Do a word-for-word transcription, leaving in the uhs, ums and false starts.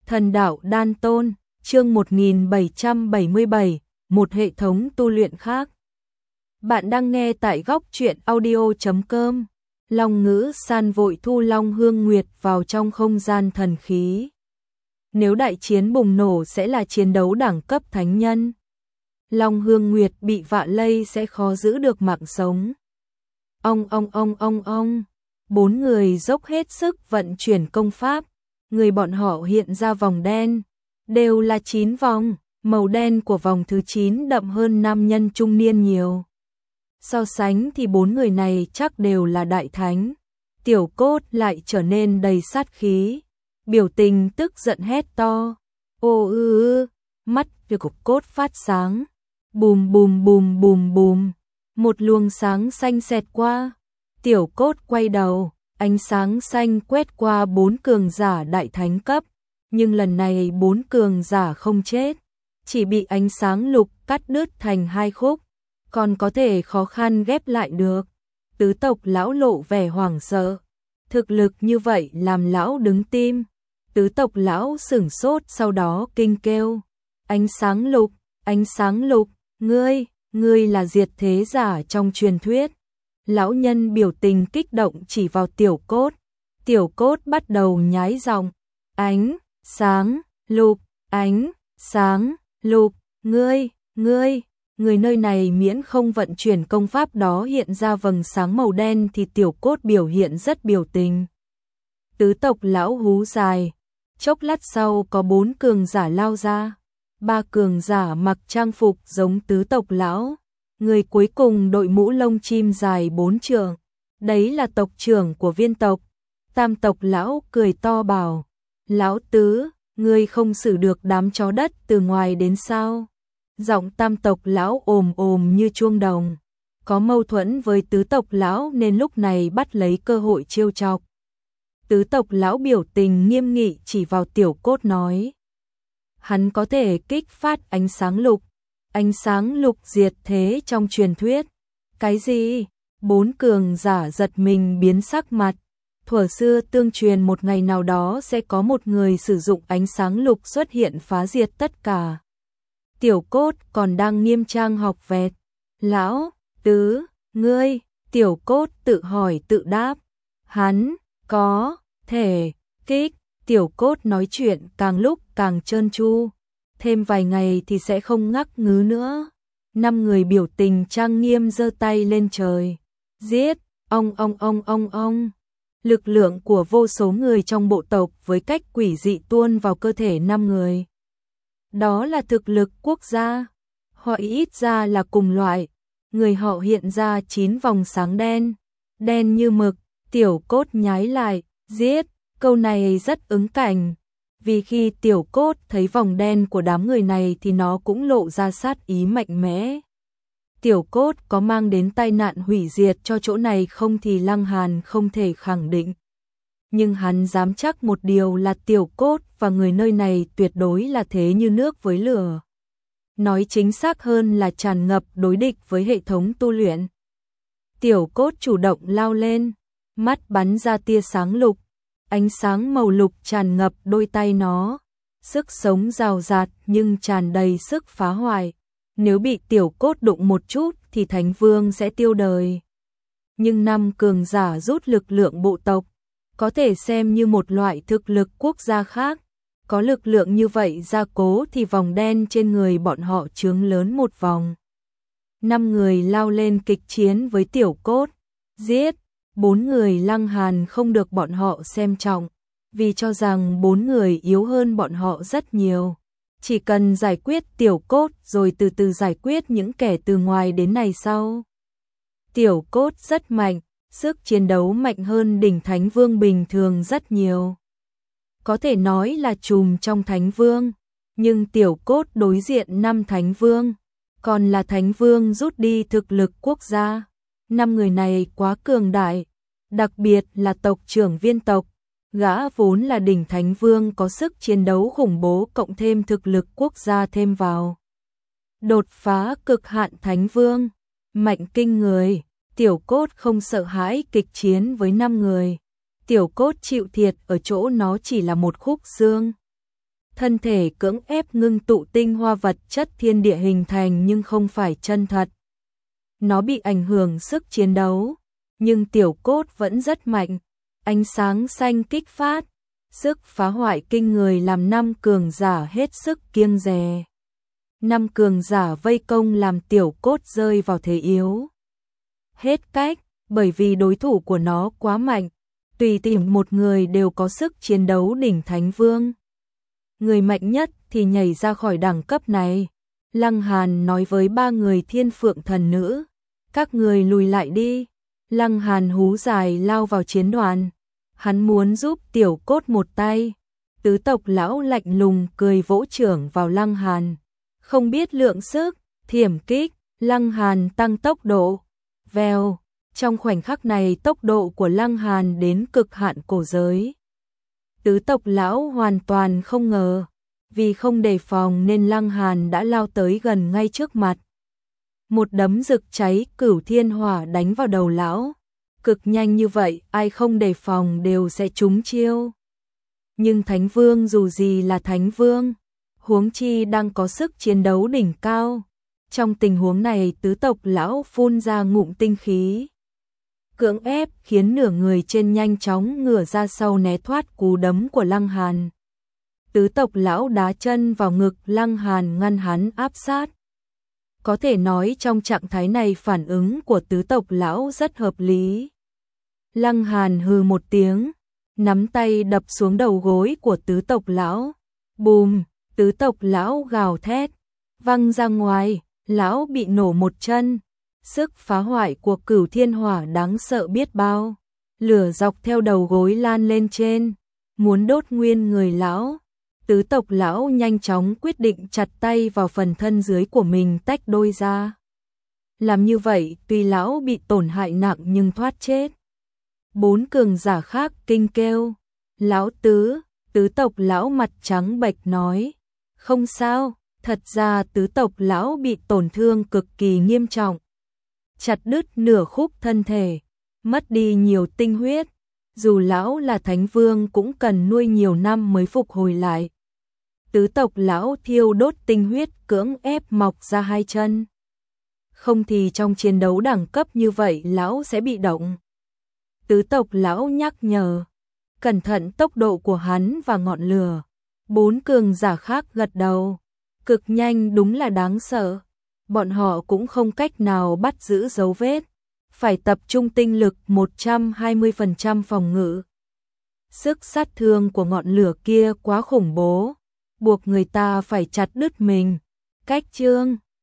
Thần đạo đan tôn, chương một nghìn bảy trăm bảy mươi bảy, một hệ thống tu luyện khác. Bạn đang nghe tại góc truyện audio chấm com. Long Ngữ San vội thu Long Hương Nguyệt vào trong không gian thần khí. Nếu đại chiến bùng nổ sẽ là chiến đấu đẳng cấp thánh nhân. Long Hương Nguyệt bị vạ lây sẽ khó giữ được mạng sống. Ong ong ong ong ong, bốn người dốc hết sức vận chuyển công pháp. Người bọn họ hiện ra vòng đen, đều là chín vòng, màu đen của vòng thứ chín đậm hơn nam nhân trung niên nhiều. So sánh thì bốn người này chắc đều là đại thánh. Tiểu Cốt lại trở nên đầy sát khí, biểu tình tức giận hét to. Ô ư ư, mắt của Cốt phát sáng, bùm bùm bùm bùm bùm, một luồng sáng xanh xẹt qua. Tiểu Cốt quay đầu, ánh sáng xanh quét qua bốn cường giả đại thánh cấp, nhưng lần này bốn cường giả không chết, chỉ bị ánh sáng lục cắt đứt thành hai khúc, còn có thể khó khăn ghép lại được. Tứ tộc lão lộ vẻ hoảng sợ, thực lực như vậy làm lão đứng tim. Tứ tộc lão sửng sốt, sau đó kinh kêu: ánh sáng lục, ánh sáng lục, ngươi, ngươi là diệt thế giả trong truyền thuyết. Lão nhân biểu tình kích động chỉ vào Tiểu Cốt. Tiểu Cốt bắt đầu nhái giọng: ánh sáng lục, ánh sáng lục, ngươi, ngươi, người nơi này miễn không vận chuyển công pháp đó hiện ra vầng sáng màu đen thì Tiểu Cốt biểu hiện rất biểu tình. Tứ tộc lão hú dài, chốc lát sau có bốn cường giả lao ra, ba cường giả mặc trang phục giống tứ tộc lão. Người cuối cùng đội mũ lông chim dài bốn trượng, đấy là tộc trưởng của viên tộc. Tam tộc lão cười to bảo: lão tứ, ngươi không xử được đám chó đất từ ngoài đến sao? Giọng tam tộc lão ồm ồm như chuông đồng, có mâu thuẫn với tứ tộc lão nên lúc này bắt lấy cơ hội trêu chọc. Tứ tộc lão biểu tình nghiêm nghị chỉ vào Tiểu Cốt nói: hắn có thể kích phát ánh sáng lục. Ánh sáng lục diệt thế trong truyền thuyết. Cái gì? Bốn cường giả giật mình biến sắc mặt. Thuở xưa tương truyền một ngày nào đó sẽ có một người sử dụng ánh sáng lục xuất hiện phá diệt tất cả. Tiểu Cốt còn đang nghiêm trang học vẹt. Lão tứ, ngươi, Tiểu Cốt tự hỏi tự đáp. Hắn có thể kích. Tiểu Cốt nói chuyện càng lúc càng trơn tru. Thêm vài ngày thì sẽ không ngắc ngứ nữa. Năm người biểu tình trang nghiêm giơ tay lên trời. Giết, ong ong ong ong ong. Lực lượng của vô số người trong bộ tộc với cách quỷ dị tuôn vào cơ thể năm người. Đó là thực lực quốc gia. Họ ít ra là cùng loại. Người họ hiện ra chín vòng sáng đen. Đen như mực. Tiểu Cốt nhái lại. Giết, câu này rất ứng cảnh. Vì khi Tiểu Cốt thấy vòng đen của đám người này thì nó cũng lộ ra sát ý mạnh mẽ. Tiểu Cốt có mang đến tai nạn hủy diệt cho chỗ này không thì Lăng Hàn không thể khẳng định. Nhưng hắn dám chắc một điều là Tiểu Cốt và người nơi này tuyệt đối là thế như nước với lửa. Nói chính xác hơn là tràn ngập đối địch với hệ thống tu luyện. Tiểu Cốt chủ động lao lên, mắt bắn ra tia sáng lục. Ánh sáng màu lục tràn ngập đôi tay nó, sức sống rào rạt nhưng tràn đầy sức phá hoại. Nếu bị Tiểu Cốt đụng một chút thì Thánh Vương sẽ tiêu đời. Nhưng năm cường giả rút lực lượng bộ tộc, có thể xem như một loại thực lực quốc gia khác. Có lực lượng như vậy gia cố thì vòng đen trên người bọn họ chướng lớn một vòng. Năm người lao lên kịch chiến với Tiểu Cốt. Giết! Bốn người Lăng Hàn không được bọn họ xem trọng, vì cho rằng bốn người yếu hơn bọn họ rất nhiều. Chỉ cần giải quyết Tiểu Cốt rồi từ từ giải quyết những kẻ từ ngoài đến này sau. Tiểu Cốt rất mạnh, sức chiến đấu mạnh hơn đỉnh Thánh Vương bình thường rất nhiều. Có thể nói là trùm trong Thánh Vương, nhưng Tiểu Cốt đối diện năm Thánh Vương, còn là Thánh Vương rút đi thực lực quốc gia. Năm người này quá cường đại, đặc biệt là tộc trưởng viên tộc. Gã vốn là đỉnh Thánh Vương có sức chiến đấu khủng bố cộng thêm thực lực quốc gia thêm vào. Đột phá cực hạn Thánh Vương, mạnh kinh người. Tiểu Cốt không sợ hãi kịch chiến với năm người. Tiểu Cốt chịu thiệt ở chỗ nó chỉ là một khúc xương. thân thể cưỡng ép ngưng tụ tinh hoa vật chất thiên địa hình thành nhưng không phải chân thật. Nó bị ảnh hưởng sức chiến đấu, nhưng tiểu cốt vẫn rất mạnh, ánh sáng xanh kích phát, sức phá hoại kinh người làm năm cường giả hết sức kiêng dè. Năm cường giả vây công làm tiểu cốt rơi vào thế yếu. Hết cách, bởi vì đối thủ của nó quá mạnh, tùy tìm một người đều có sức chiến đấu đỉnh thánh vương. Người mạnh nhất thì nhảy ra khỏi đẳng cấp này. Lăng Hàn nói với ba người thiên phượng thần nữ, các người lùi lại đi. Lăng Hàn hú dài lao vào chiến đoàn, hắn muốn giúp tiểu cốt một tay. Tứ tộc lão lạnh lùng cười vỗ trưởng vào Lăng Hàn, không biết lượng sức, thiểm kích, Lăng Hàn tăng tốc độ. Vèo, trong khoảnh khắc này tốc độ của Lăng Hàn đến cực hạn cổ giới. Tứ tộc lão hoàn toàn không ngờ, vì không đề phòng nên Lăng Hàn đã lao tới gần ngay trước mặt. Một đấm rực cháy cửu thiên hỏa đánh vào đầu lão, cực nhanh như vậy, ai không đề phòng đều sẽ trúng chiêu. Nhưng Thánh Vương dù gì là Thánh Vương, huống chi đang có sức chiến đấu đỉnh cao. Trong tình huống này tứ tộc lão phun ra ngụm tinh khí, cưỡng ép khiến nửa người trên nhanh chóng ngửa ra sau né thoát cú đấm của Lăng Hàn. Tứ tộc lão đá chân vào ngực Lăng Hàn ngăn hắn áp sát. Có thể nói trong trạng thái này phản ứng của tứ tộc lão rất hợp lý. Lăng Hàn hừ một tiếng, nắm tay đập xuống đầu gối của tứ tộc lão. Bùm, tứ tộc lão gào thét, văng ra ngoài, lão bị nổ một chân. Sức phá hoại của cửu thiên hỏa đáng sợ biết bao. Lửa dọc theo đầu gối lan lên trên, muốn đốt nguyên người lão. Tứ tộc lão nhanh chóng quyết định chặt tay vào phần thân dưới của mình tách đôi ra. Làm như vậy tuy lão bị tổn hại nặng nhưng thoát chết. Bốn cường giả khác kinh kêu, lão tứ, tứ tộc lão mặt trắng bệch nói, không sao, thật ra tứ tộc lão bị tổn thương cực kỳ nghiêm trọng. Chặt đứt nửa khúc thân thể, mất đi nhiều tinh huyết, dù lão là Thánh Vương cũng cần nuôi nhiều năm mới phục hồi lại. Tứ tộc lão thiêu đốt tinh huyết cưỡng ép mọc ra hai chân. Không thì trong chiến đấu đẳng cấp như vậy lão sẽ bị động. Tứ tộc lão nhắc nhở, cẩn thận tốc độ của hắn và ngọn lửa. Bốn cường giả khác gật đầu, cực nhanh đúng là đáng sợ. Bọn họ cũng không cách nào bắt giữ dấu vết, phải tập trung tinh lực một trăm hai mươi phần trăm phòng ngự. Sức sát thương của ngọn lửa kia quá khủng bố, buộc người ta phải chặt đứt mình. Cách chương